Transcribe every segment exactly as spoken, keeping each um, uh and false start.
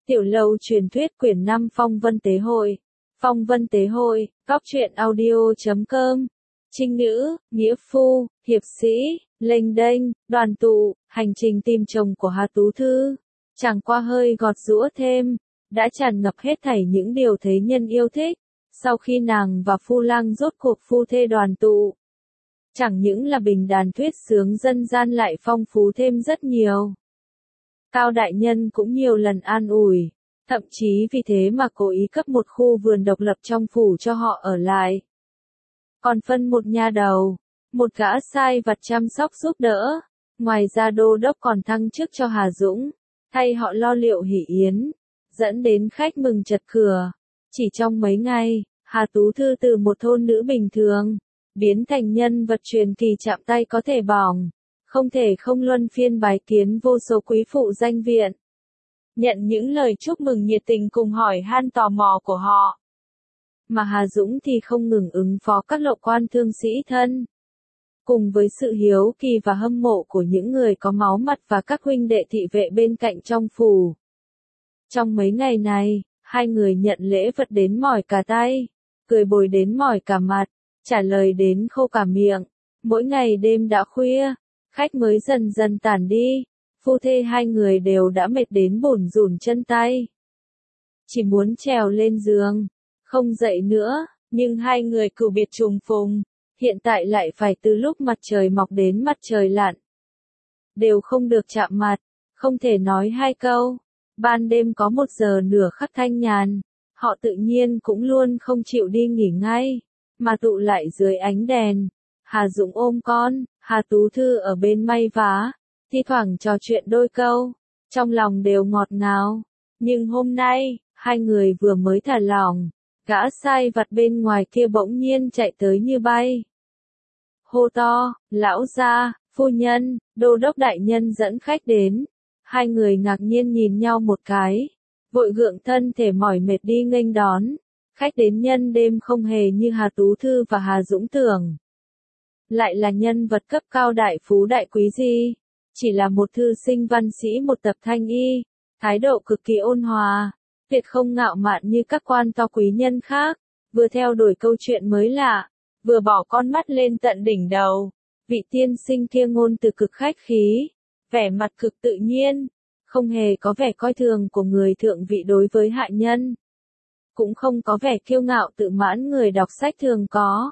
Tiểu Lâu truyền thuyết quyển năm Phong Vân Tế Hội. Phong Vân Tế Hội, góc truyện audio chấm com. Trinh nữ, nghĩa phu, hiệp sĩ, lênh đênh, đoàn tụ, hành trình tìm chồng của Hà Tú Thư. Chẳng qua hơi gọt giũa thêm, đã tràn ngập hết thảy những điều thế nhân yêu thích. Sau khi nàng và Phu Lang rốt cuộc phu thê đoàn tụ, chẳng những là bình đàn thuyết sướng dân gian lại phong phú thêm rất nhiều. Cao đại nhân cũng nhiều lần an ủi, thậm chí vì thế mà cố ý cấp một khu vườn độc lập trong phủ cho họ ở lại. Còn phân một nha đầu, một gã sai vặt chăm sóc giúp đỡ, ngoài ra đô đốc còn thăng chức cho Hà Dũng, thay họ lo liệu hỷ yến, dẫn đến khách mừng chật cửa. Chỉ trong mấy ngày, Hà Tú Thư từ một thôn nữ bình thường, biến thành nhân vật truyền kỳ chạm tay có thể bỏng, không thể không luân phiên bái kiến vô số quý phụ danh viện. Nhận những lời chúc mừng nhiệt tình cùng hỏi han tò mò của họ. Mà Hà Dũng thì không ngừng ứng phó các lộ quan thương sĩ thân. Cùng với sự hiếu kỳ và hâm mộ của những người có máu mặt và các huynh đệ thị vệ bên cạnh trong phủ. Trong mấy ngày này, hai người nhận lễ vật đến mỏi cả tay, cười bồi đến mỏi cả mặt, trả lời đến khô cả miệng. Mỗi ngày đêm đã khuya, khách mới dần dần tản đi, phu thê hai người đều đã mệt đến bủn rủn chân tay. Chỉ muốn trèo lên giường, không dậy nữa, nhưng hai người cửu biệt trùng phùng, hiện tại lại phải từ lúc mặt trời mọc đến mặt trời lặn. Đều không được chạm mặt, không thể nói hai câu. Ban đêm có một giờ nửa khắc thanh nhàn, họ tự nhiên cũng luôn không chịu đi nghỉ ngay, mà tụ lại dưới ánh đèn. Hà Dũng ôm con, Hà Tú Thư ở bên may vá, thi thoảng trò chuyện đôi câu, trong lòng đều ngọt ngào. Nhưng hôm nay, hai người vừa mới thả lỏng, gã sai vặt bên ngoài kia bỗng nhiên chạy tới như bay. Hô to, lão gia, phu nhân, đô đốc đại nhân dẫn khách đến. Hai người ngạc nhiên nhìn nhau một cái, vội gượng thân thể mỏi mệt đi nghênh đón. Khách đến nhân đêm không hề như Hà Tú Thư và Hà Dũng tưởng. Lại là nhân vật cấp cao đại phú đại quý gì, chỉ là một thư sinh văn sĩ một tập thanh y, thái độ cực kỳ ôn hòa, tuyệt không ngạo mạn như các quan to quý nhân khác, vừa theo đuổi câu chuyện mới lạ, vừa bỏ con mắt lên tận đỉnh đầu. Vị tiên sinh kia ngôn từ cực khách khí, vẻ mặt cực tự nhiên, không hề có vẻ coi thường của người thượng vị đối với hạ nhân, cũng không có vẻ kiêu ngạo tự mãn người đọc sách thường có.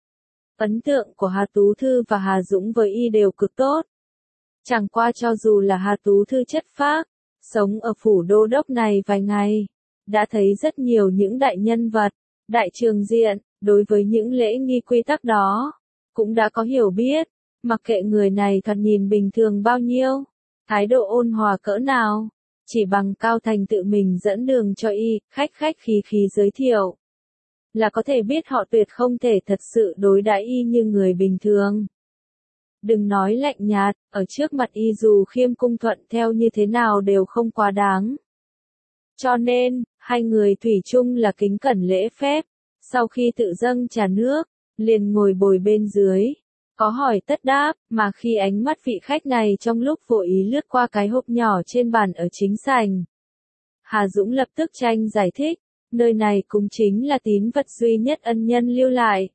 Ấn tượng của Hà Tú Thư và Hà Dũng với y đều cực tốt. Chẳng qua cho dù là Hà Tú Thư chất phác, sống ở phủ đô đốc này vài ngày, đã thấy rất nhiều những đại nhân vật, đại trường diện, đối với những lễ nghi quy tắc đó, cũng đã có hiểu biết, mặc kệ người này thoạt nhìn bình thường bao nhiêu, thái độ ôn hòa cỡ nào, chỉ bằng Cao Thành tự mình dẫn đường cho y, khách khách khí khí giới thiệu, là có thể biết họ tuyệt không thể thật sự đối đãi y như người bình thường. Đừng nói lạnh nhạt, ở trước mặt y dù khiêm cung thuận theo như thế nào đều không quá đáng. Cho nên, hai người thủy chung là kính cẩn lễ phép, sau khi tự dâng trà nước, liền ngồi bồi bên dưới, có hỏi tất đáp, mà khi ánh mắt vị khách này trong lúc vô ý lướt qua cái hộp nhỏ trên bàn ở chính sảnh. Hà Dũng lập tức tranh giải thích, nơi này cũng chính là tín vật duy nhất ân nhân lưu lại.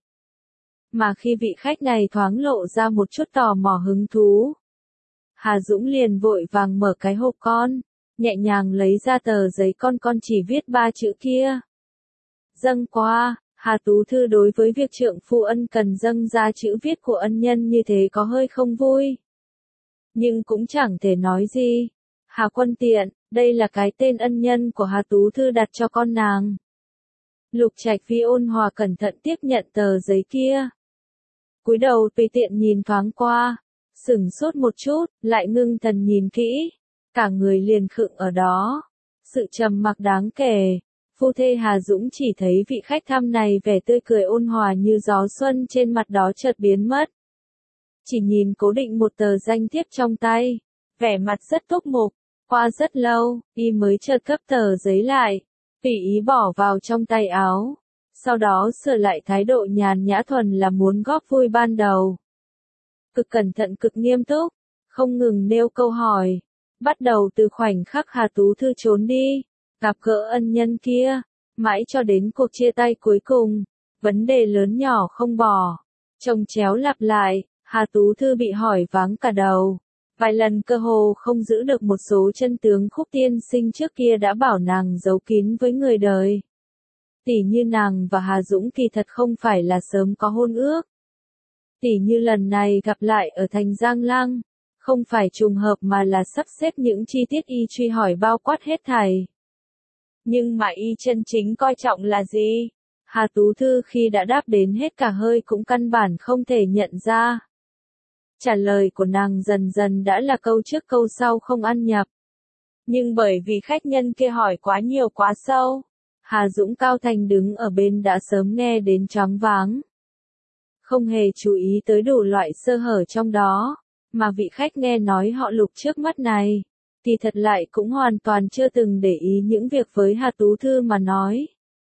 Mà khi vị khách này thoáng lộ ra một chút tò mò hứng thú, Hà Dũng liền vội vàng mở cái hộp con, nhẹ nhàng lấy ra tờ giấy con con chỉ viết ba chữ kia. Dâng qua. Hà Tú Thư đối với việc trượng phu ân cần dâng ra chữ viết của ân nhân như thế có hơi không vui. Nhưng cũng chẳng thể nói gì. Hà Quân Tiện, đây là cái tên ân nhân của Hà Tú Thư đặt cho con nàng. Lục Trạch Phi ôn hòa cẩn thận tiếp nhận tờ giấy kia. Cúi đầu tùy tiện nhìn thoáng qua, sửng sốt một chút, lại ngưng thần nhìn kỹ. Cả người liền khựng ở đó. Sự trầm mặc đáng kể. Phu thê Hà Dũng chỉ thấy vị khách thăm này vẻ tươi cười ôn hòa như gió xuân trên mặt đó chợt biến mất. Chỉ nhìn cố định một tờ danh thiếp trong tay, vẻ mặt rất túc mục, qua rất lâu, y mới chợt cấp tờ giấy lại, tùy ý bỏ vào trong tay áo, sau đó sửa lại thái độ nhàn nhã thuần là muốn góp vui ban đầu. Cực cẩn thận cực nghiêm túc, không ngừng nêu câu hỏi, bắt đầu từ khoảnh khắc Hà Tú Thư trốn đi. gặp gỡ ân nhân kia, mãi cho đến cuộc chia tay cuối cùng, vấn đề lớn nhỏ không bỏ, chồng chéo lặp lại, Hà Tú Thư bị hỏi váng cả đầu. Vài lần cơ hồ không giữ được một số chân tướng Khúc tiên sinh trước kia đã bảo nàng giấu kín với người đời. Tỉ như nàng và Hà Dũng kỳ thật không phải là sớm có hôn ước. Tỉ như lần này gặp lại ở thành Giang Lăng, không phải trùng hợp mà là sắp xếp những chi tiết y truy hỏi bao quát hết thảy. Nhưng mà y chân chính coi trọng là gì? Hà Tú Thư khi đã đáp đến hết cả hơi cũng căn bản không thể nhận ra. Trả lời của nàng dần dần đã là câu trước câu sau không ăn nhập. Nhưng bởi vì khách nhân kia hỏi quá nhiều quá sâu, Hà Dũng Cao Thành đứng ở bên đã sớm nghe đến choáng váng. Không hề chú ý tới đủ loại sơ hở trong đó, mà vị khách nghe nói họ Lục trước mắt này, thì thật lại cũng hoàn toàn chưa từng để ý những việc với Hà Tú Thư mà nói.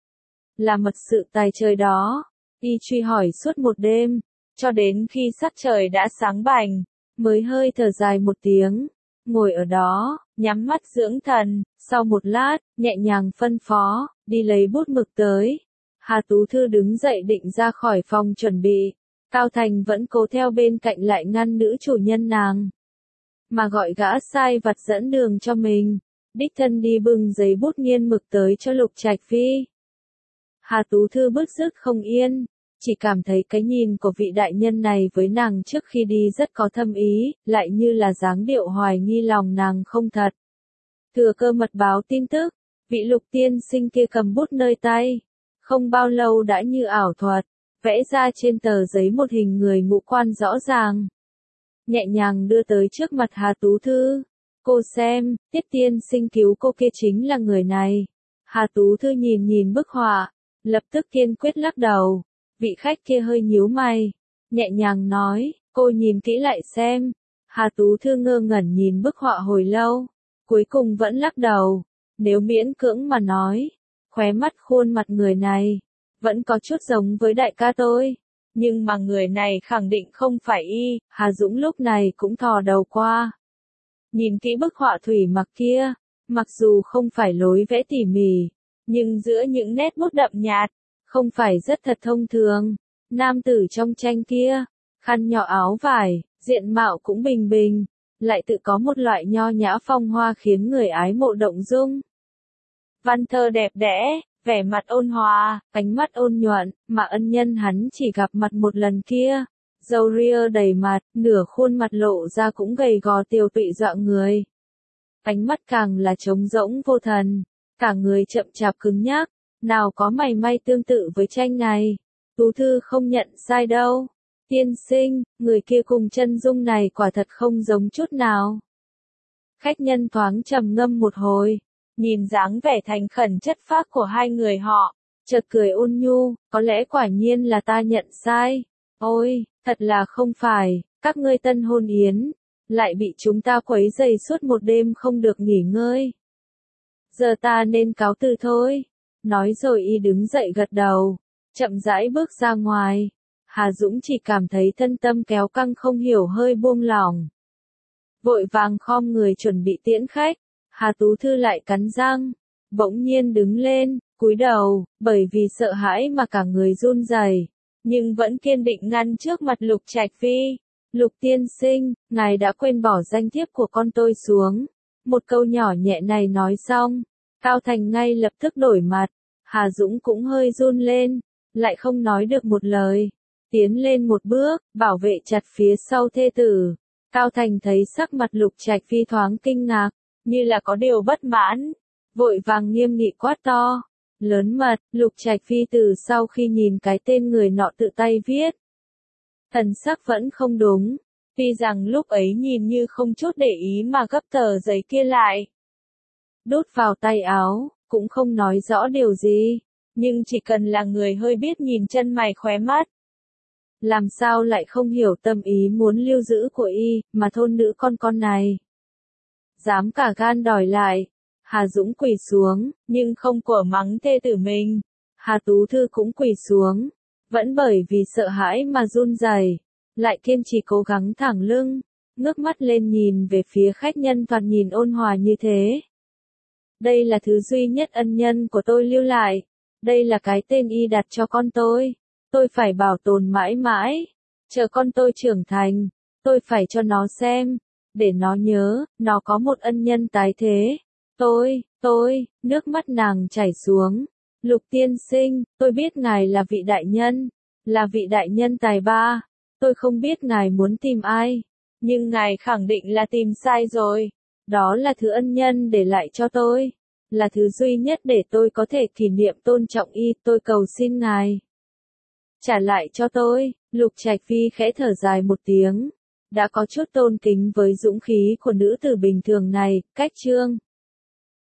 Là mật sự tài trời đó, y truy hỏi suốt một đêm, cho đến khi sắc trời đã sáng bảnh, mới hơi thở dài một tiếng, ngồi ở đó, nhắm mắt dưỡng thần, sau một lát, nhẹ nhàng phân phó, đi lấy bút mực tới. Hà Tú Thư đứng dậy định ra khỏi phòng chuẩn bị, Cao Thành vẫn cố theo bên cạnh lại ngăn nữ chủ nhân nàng. Mà gọi gã sai vặt dẫn đường cho mình, đích thân đi bưng giấy bút nghiên mực tới cho Lục Trạch Phi. Hà Tú Thư bứt rứt không yên, chỉ cảm thấy cái nhìn của vị đại nhân này với nàng trước khi đi rất có thâm ý, lại như là dáng điệu hoài nghi lòng nàng không thật. Thừa cơ mật báo tin tức, vị Lục tiên sinh kia cầm bút nơi tay, không bao lâu đã như ảo thuật, vẽ ra trên tờ giấy một hình người ngũ quan rõ ràng. Nhẹ nhàng đưa tới trước mặt Hà Tú Thư. Cô xem, Tiết tiên sinh cứu cô kia chính là người này. Hà Tú Thư nhìn nhìn bức họa, lập tức kiên quyết lắc đầu. Vị khách kia hơi nhíu mày, nhẹ nhàng nói, cô nhìn kỹ lại xem. Hà Tú Thư ngơ ngẩn nhìn bức họa hồi lâu, cuối cùng vẫn lắc đầu. Nếu miễn cưỡng mà nói, khóe mắt khuôn mặt người này, vẫn có chút giống với đại ca tôi. Nhưng mà người này khẳng định không phải y, Hà Dũng lúc này cũng thò đầu qua. Nhìn kỹ bức họa thủy mặc kia, mặc dù không phải lối vẽ tỉ mỉ, nhưng giữa những nét bút đậm nhạt, không phải rất thật thông thường. Nam tử trong tranh kia, khăn nhỏ áo vải, diện mạo cũng bình bình, lại tự có một loại nho nhã phong hoa khiến người ái mộ động dung. Văn thơ đẹp đẽ, vẻ mặt ôn hòa, ánh mắt ôn nhuận, mà ân nhân hắn chỉ gặp mặt một lần kia. Râu ria đầy mặt, nửa khuôn mặt lộ ra cũng gầy gò tiều tụy dọa người. Ánh mắt càng là trống rỗng vô thần, cả người chậm chạp cứng nhắc, nào có mảy may tương tự với tranh này. Tú Thư không nhận sai đâu. Tiên sinh, người kia cùng chân dung này quả thật không giống chút nào. Khách nhân thoáng trầm ngâm một hồi, nhìn dáng vẻ thành khẩn chất phác của hai người họ, chợt cười ôn nhu, có lẽ quả nhiên là ta nhận sai. Ôi, thật là không phải, các ngươi tân hôn yến, lại bị chúng ta quấy rầy suốt một đêm không được nghỉ ngơi. Giờ ta nên cáo từ thôi. Nói rồi y đứng dậy gật đầu, chậm rãi bước ra ngoài. Hà Dũng chỉ cảm thấy thân tâm kéo căng không hiểu hơi buông lỏng. Vội vàng khom người chuẩn bị tiễn khách, Hà Tú Thư lại cắn răng, bỗng nhiên đứng lên, cúi đầu, bởi vì sợ hãi mà cả người run rẩy, nhưng vẫn kiên định ngăn trước mặt Lục Trạch Phi. Lục tiên sinh, ngài đã quên bỏ danh thiếp của con tôi xuống. Một câu nhỏ nhẹ này nói xong, Cao Thành ngay lập tức đổi mặt, Hà Dũng cũng hơi run lên, lại không nói được một lời. Tiến lên một bước, bảo vệ chặt phía sau thê tử. Cao Thành thấy sắc mặt Lục Trạch Phi thoáng kinh ngạc, như là có điều bất mãn, vội vàng nghiêm nghị quát to. Lớn mật, Lục Trạch Phi từ sau khi nhìn cái tên người nọ tự tay viết, thần sắc vẫn không đúng, tuy rằng lúc ấy nhìn như không chút để ý mà gấp tờ giấy kia lại, đút vào tay áo, cũng không nói rõ điều gì, nhưng chỉ cần là người hơi biết nhìn chân mày khóe mắt, làm sao lại không hiểu tâm ý muốn lưu giữ của y, mà thôn nữ con con này. Dám cả gan đòi lại. Hà Dũng quỳ xuống, nhưng không của mắng thê tử mình. Hà Tú Thư cũng quỳ xuống, vẫn bởi vì sợ hãi mà run rẩy, lại kiên trì cố gắng thẳng lưng, ngước mắt lên nhìn về phía khách nhân thoạt nhìn ôn hòa như thế. Đây là thứ duy nhất ân nhân của tôi lưu lại. Đây là cái tên y đặt cho con tôi. Tôi phải bảo tồn mãi mãi. Chờ con tôi trưởng thành, tôi phải cho nó xem, để nó nhớ, nó có một ân nhân tái thế. Tôi, tôi, nước mắt nàng chảy xuống. Lục tiên sinh, tôi biết ngài là vị đại nhân, là vị đại nhân tài ba. Tôi không biết ngài muốn tìm ai, nhưng ngài khẳng định là tìm sai rồi. Đó là thứ ân nhân để lại cho tôi, là thứ duy nhất để tôi có thể kỷ niệm tôn trọng y, tôi cầu xin ngài. Trả lại cho tôi, Lục Trạch Phi khẽ thở dài một tiếng, đã có chút tôn kính với dũng khí của nữ tử bình thường này, cách chương.